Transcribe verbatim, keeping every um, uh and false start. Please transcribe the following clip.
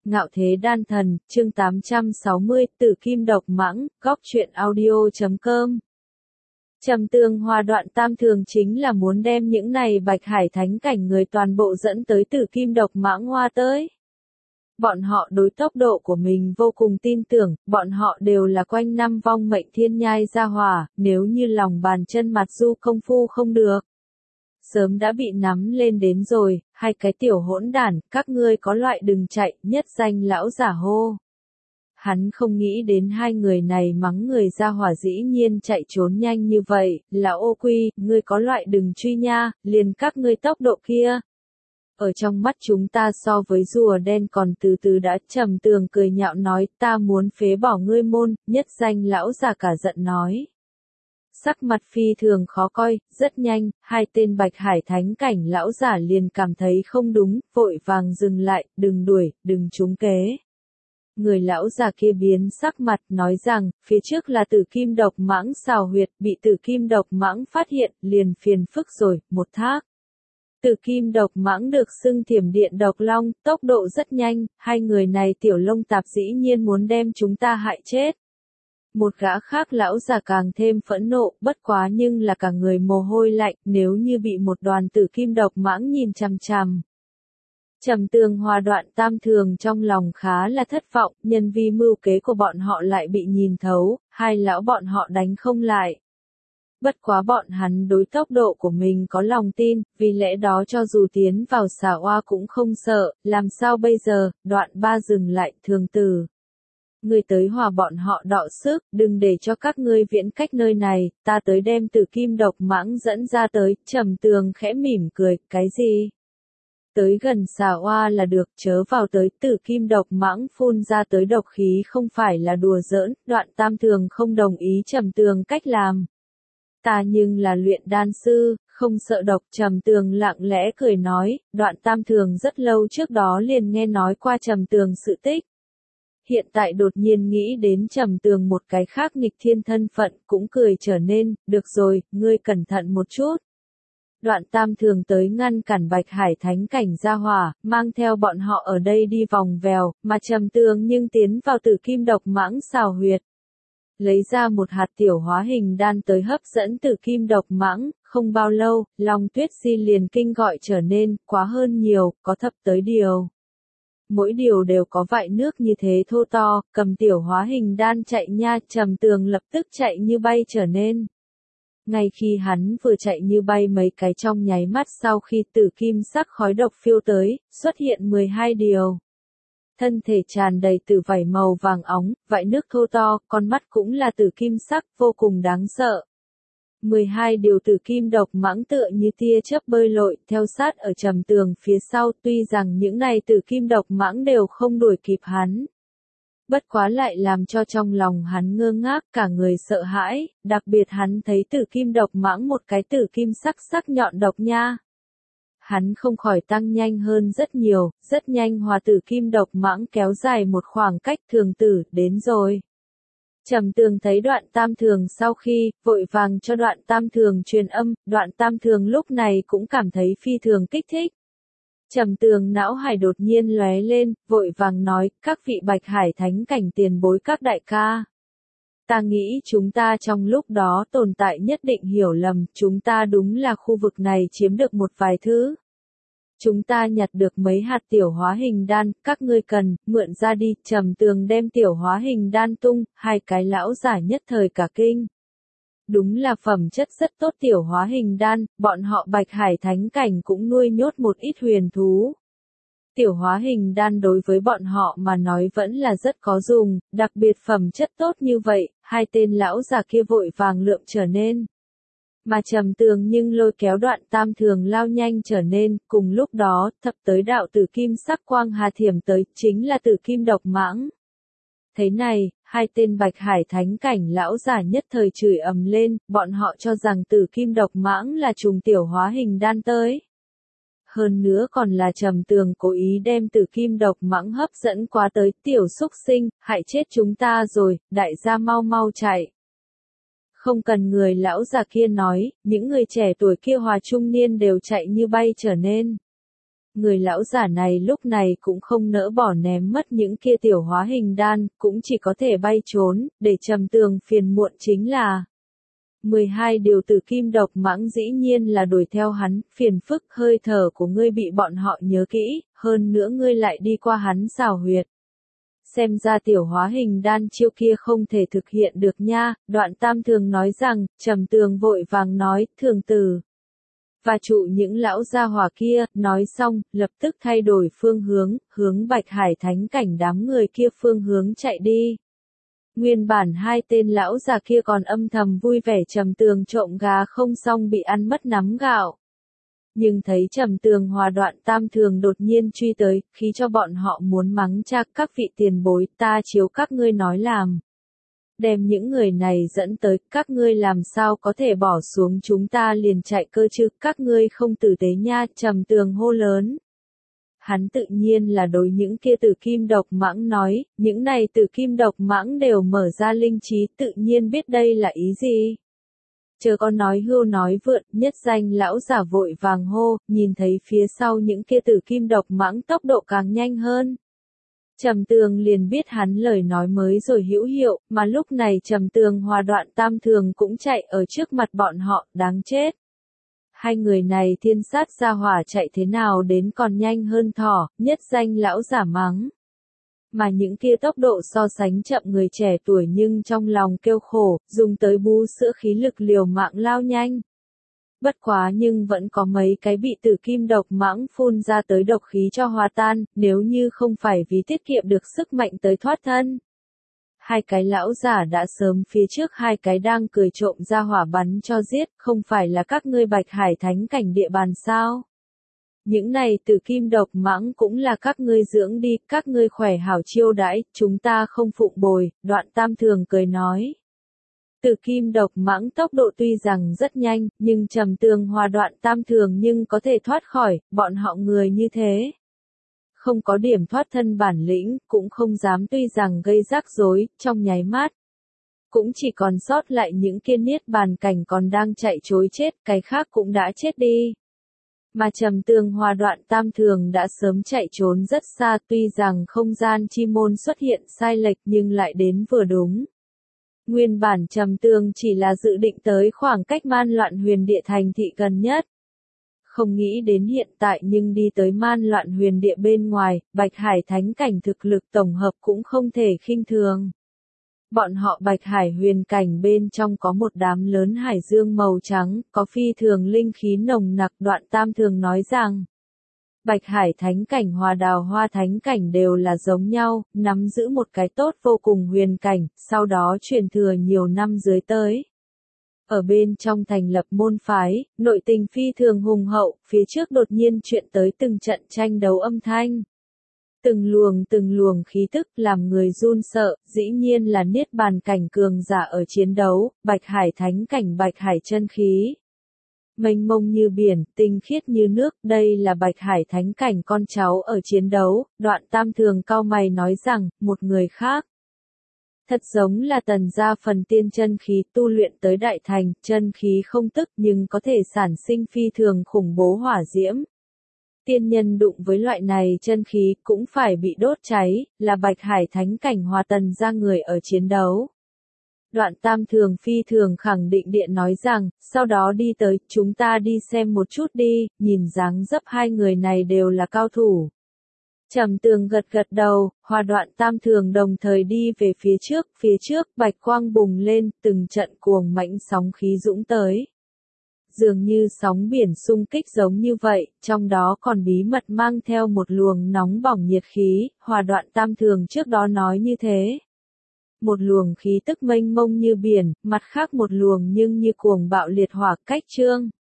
Ngạo Thế Đan Thần, chương tám trăm sáu mươi, Tử Kim Độc Mãng, góc truyện audio chấm com. Trầm Tường Hòa Đoạn Tam Thường chính là muốn đem những này Bạch Hải Thánh cảnh người toàn bộ dẫn tới Tử Kim Độc Mãng Hoa tới. Bọn họ đối tốc độ của mình vô cùng tin tưởng, bọn họ đều là quanh năm vong mệnh thiên nhai gia hỏa, nếu như lòng bàn chân mặt du công phu không được. Sớm đã bị nắm lên đến rồi, hai cái tiểu hỗn đản, các ngươi có loại đừng chạy, nhất danh lão giả hô. Hắn không nghĩ đến hai người này mắng người gia hỏa dĩ nhiên chạy trốn nhanh như vậy, lão ô quy, ngươi có loại đừng truy nha, liền các ngươi tốc độ kia. Ở trong mắt chúng ta so với rùa đen còn từ từ đã. Trầm Tường cười nhạo nói, ta muốn phế bỏ ngươi môn, nhất danh lão già cả giận nói. Sắc mặt phi thường khó coi, rất nhanh, hai tên Bạch Hải Thánh cảnh lão giả liền cảm thấy không đúng, vội vàng dừng lại, đừng đuổi, đừng trúng kế. Người lão già kia biến sắc mặt nói rằng, phía trước là Tử Kim Độc Mãng xào huyệt, bị Tử Kim Độc Mãng phát hiện, liền phiền phức rồi, một thác. Tử Kim Độc Mãng được xưng thiểm điện độc long, tốc độ rất nhanh, hai người này tiểu lông tạp dĩ nhiên muốn đem chúng ta hại chết. Một gã khác lão già càng thêm phẫn nộ, bất quá nhưng là cả người mồ hôi lạnh, nếu như bị một đoàn Tử Kim Độc Mãng nhìn chằm chằm. Trầm Tường Hòa Đoạn Tam Thường trong lòng khá là thất vọng, nhân vi mưu kế của bọn họ lại bị nhìn thấu, hai lão bọn họ đánh không lại. Bất quá bọn hắn đối tốc độ của mình có lòng tin, vì lẽ đó cho dù tiến vào xà oa cũng không sợ, làm sao bây giờ. Đoạn ba dừng lại, Thường Tử. Ngươi tới hòa bọn họ đọ sức, đừng để cho các ngươi viễn cách nơi này, ta tới đem Tử Kim Độc Mãng dẫn ra tới. Trầm Tường khẽ mỉm cười, cái gì? Tới gần xà oa là được, chớ vào tới. Tử Kim Độc Mãng phun ra tới độc khí không phải là đùa giỡn. Đoạn Tam Thường không đồng ý Trầm Tường cách làm. Ta nhưng là luyện đan sư, không sợ độc. Trầm Tường lặng lẽ cười nói. Đoạn Tam Thường rất lâu trước đó liền nghe nói qua Trầm Tường sự tích. Hiện tại đột nhiên nghĩ đến Trầm Tường một cái khác nghịch thiên thân phận, cũng cười trở nên, được rồi, ngươi cẩn thận một chút. Đoạn Tam Thường tới ngăn cản Bạch Hải Thánh cảnh gia hỏa, mang theo bọn họ ở đây đi vòng vèo, mà Trầm Tường nhưng tiến vào Tử Kim Độc Mãng xào huyệt. Lấy ra một hạt tiểu hóa hình đan tới hấp dẫn Tử Kim Độc Mãng, không bao lâu, Long Tuyết Si liền kinh gọi trở nên, quá hơn nhiều, có thập tới điều. Mỗi điều đều có vại nước như thế thô to, cầm tiểu hóa hình đan chạy nha. Trầm Tường lập tức chạy như bay trở nên. Ngay khi hắn vừa chạy như bay mấy cái trong nháy mắt sau khi tử kim sắc khói độc phiêu tới, xuất hiện mười hai điều. Thân thể tràn đầy tử vảy màu vàng óng, vại nước thô to, con mắt cũng là tử kim sắc, vô cùng đáng sợ. mười hai điều Tử Kim Độc Mãng tựa như tia chớp bơi lội, theo sát ở Trầm Tường phía sau, tuy rằng những này Tử Kim Độc Mãng đều không đuổi kịp hắn. Bất quá lại làm cho trong lòng hắn ngơ ngác, cả người sợ hãi, đặc biệt hắn thấy Tử Kim Độc Mãng một cái tử kim sắc sắc nhọn độc nha. Hắn không khỏi tăng nhanh hơn rất nhiều, rất nhanh hòa Tử Kim Độc Mãng kéo dài một khoảng cách. Thường Tử, đến rồi. Trầm Tường thấy Đoạn Tam Thường sau khi, vội vàng cho Đoạn Tam Thường truyền âm, Đoạn Tam Thường lúc này cũng cảm thấy phi thường kích thích. Trầm Tường não hải đột nhiên lóe lên, vội vàng nói, các vị Bạch Hải Thánh cảnh tiền bối các đại ca. Ta nghĩ chúng ta trong lúc đó tồn tại nhất định hiểu lầm, chúng ta đúng là khu vực này chiếm được một vài thứ. Chúng ta nhặt được mấy hạt tiểu hóa hình đan, các ngươi cần, mượn ra đi. Trầm Tường đem tiểu hóa hình đan tung, hai cái lão giả nhất thời cả kinh. Đúng là phẩm chất rất tốt tiểu hóa hình đan, bọn họ Bạch Hải Thánh cảnh cũng nuôi nhốt một ít huyền thú. Tiểu hóa hình đan đối với bọn họ mà nói vẫn là rất có dùng, đặc biệt phẩm chất tốt như vậy, hai tên lão già kia vội vàng lượm trở nên. Mà Trầm Tường nhưng lôi kéo Đoạn Tam Thường lao nhanh trở nên, cùng lúc đó, thập tới đạo tử kim sắc quang hà thiểm tới, chính là Tử Kim Độc Mãng. Thế này, hai tên Bạch Hải Thánh cảnh lão giả nhất thời chửi ầm lên, bọn họ cho rằng Tử Kim Độc Mãng là trùng tiểu hóa hình đan tới. Hơn nữa còn là Trầm Tường cố ý đem Tử Kim Độc Mãng hấp dẫn qua tới, tiểu xúc sinh, hại chết chúng ta rồi, đại gia mau mau chạy. Không cần người lão già kia nói, những người trẻ tuổi kia hòa trung niên đều chạy như bay trở nên. Người lão giả này lúc này cũng không nỡ bỏ ném mất những kia tiểu hóa hình đan, cũng chỉ có thể bay trốn, để Trầm Tường phiền muộn chính là mười hai điều tử kim độc mãng dĩ nhiên là đuổi theo hắn, phiền phức hơi thở của ngươi bị bọn họ nhớ kỹ, hơn nữa ngươi lại đi qua hắn xào huyệt. Xem ra tiểu hóa hình đan chiêu kia không thể thực hiện được nha, Đoạn Tam Thường nói rằng, Trầm Tường vội vàng nói, Thường tử. Và trụ những lão gia hỏa kia, nói xong, lập tức thay đổi phương hướng, hướng Bạch Hải Thánh Cảnh đám người kia phương hướng chạy đi. Nguyên bản hai tên lão già kia còn âm thầm vui vẻ Trầm Tường trộm gà không xong bị ăn mất nắm gạo. Nhưng thấy Trầm Tường Hòa Đoạn Tam Thường đột nhiên truy tới, khí cho bọn họ muốn mắng cha các vị tiền bối, ta chiếu các ngươi nói làm. Đem những người này dẫn tới, các ngươi làm sao có thể bỏ xuống chúng ta liền chạy cơ chứ, các ngươi không tử tế nha, Trầm Tường hô lớn. Hắn tự nhiên là đối những kia tử kim độc mãng nói, những này tử kim độc mãng đều mở ra linh trí, tự nhiên biết đây là ý gì. Chờ con nói hưu nói vượn, nhất danh lão giả vội vàng hô, nhìn thấy phía sau những kia tử kim độc mãng tốc độ càng nhanh hơn. Trầm Tường liền biết hắn lời nói mới rồi hữu hiệu, mà lúc này Trầm Tường Hòa Đoạn Tam Thường cũng chạy ở trước mặt bọn họ, đáng chết. Hai người này thiên sát ra hỏa chạy thế nào đến còn nhanh hơn thỏ, nhất danh lão giả mắng. Mà những kia tốc độ so sánh chậm người trẻ tuổi nhưng trong lòng kêu khổ, dùng tới bú sữa khí lực liều mạng lao nhanh. Bất quá nhưng vẫn có mấy cái bị tử kim độc mãng phun ra tới độc khí cho hòa tan, nếu như không phải vì tiết kiệm được sức mạnh tới thoát thân. Hai cái lão giả đã sớm phía trước hai cái đang cười trộm ra hỏa bắn cho giết, không phải là các ngươi Bạch Hải Thánh Cảnh địa bàn sao? Những này tử kim độc mãng cũng là các ngươi dưỡng đi, các ngươi khỏe hảo chiêu đãi, chúng ta không phụng bồi, Đoạn Tam Thường cười nói. Tử kim độc mãng tốc độ tuy rằng rất nhanh, nhưng Trầm Tường Hòa Đoạn Tam Thường nhưng có thể thoát khỏi, bọn họ người như thế. Không có điểm thoát thân bản lĩnh, cũng không dám tuy rằng gây rắc rối, trong nháy mắt. Cũng chỉ còn sót lại những kiên niết bàn cảnh còn đang chạy chối chết, cái khác cũng đã chết đi. Mà Trầm Tường Hòa Đoạn Tam Thường đã sớm chạy trốn rất xa, tuy rằng không gian chi môn xuất hiện sai lệch nhưng lại đến vừa đúng. Nguyên bản Trầm Tường chỉ là dự định tới khoảng cách Man Loạn Huyền Địa thành thị gần nhất. Không nghĩ đến hiện tại nhưng đi tới Man Loạn Huyền Địa bên ngoài, Bạch Hải Thánh Cảnh thực lực tổng hợp cũng không thể khinh thường. Bọn họ Bạch Hải Huyền Cảnh bên trong có một đám lớn hải dương màu trắng, có phi thường linh khí nồng nặc. Đoạn Tam Thường nói rằng, Bạch Hải Thánh Cảnh Hòa Đào Hoa Thánh Cảnh đều là giống nhau, nắm giữ một cái tốt vô cùng huyền cảnh, sau đó truyền thừa nhiều năm dưới tới. Ở bên trong thành lập môn phái, nội tình phi thường hùng hậu, phía trước đột nhiên chuyện tới từng trận tranh đấu âm thanh. Từng luồng từng luồng khí tức làm người run sợ, dĩ nhiên là niết bàn cảnh cường giả ở chiến đấu, Bạch Hải Thánh Cảnh Bạch Hải chân khí. Mênh mông như biển, tinh khiết như nước, đây là Bạch Hải Thánh Cảnh con cháu ở chiến đấu. Đoạn Tam Thường cau mày nói rằng, một người khác. Thật giống là Tần gia phần tiên chân khí tu luyện tới đại thành, chân khí không tức nhưng có thể sản sinh phi thường khủng bố hỏa diễm. Tiên nhân đụng với loại này chân khí cũng phải bị đốt cháy, là Bạch Hải Thánh Cảnh Hòa Tần gia người ở chiến đấu. Đoạn Tam Thường phi thường khẳng định điện nói rằng, sau đó đi tới, chúng ta đi xem một chút đi, nhìn dáng dấp hai người này đều là cao thủ. Trầm Tường gật gật đầu, Hòa Đoạn Tam Thường đồng thời đi về phía trước, phía trước bạch quang bùng lên, từng trận cuồng mãnh sóng khí dũng tới. Dường như sóng biển xung kích giống như vậy, trong đó còn bí mật mang theo một luồng nóng bỏng nhiệt khí, Hòa Đoạn Tam Thường trước đó nói như thế. Một luồng khí tức mênh mông như biển, mặt khác một luồng nhưng như cuồng bạo liệt hỏa cách trương.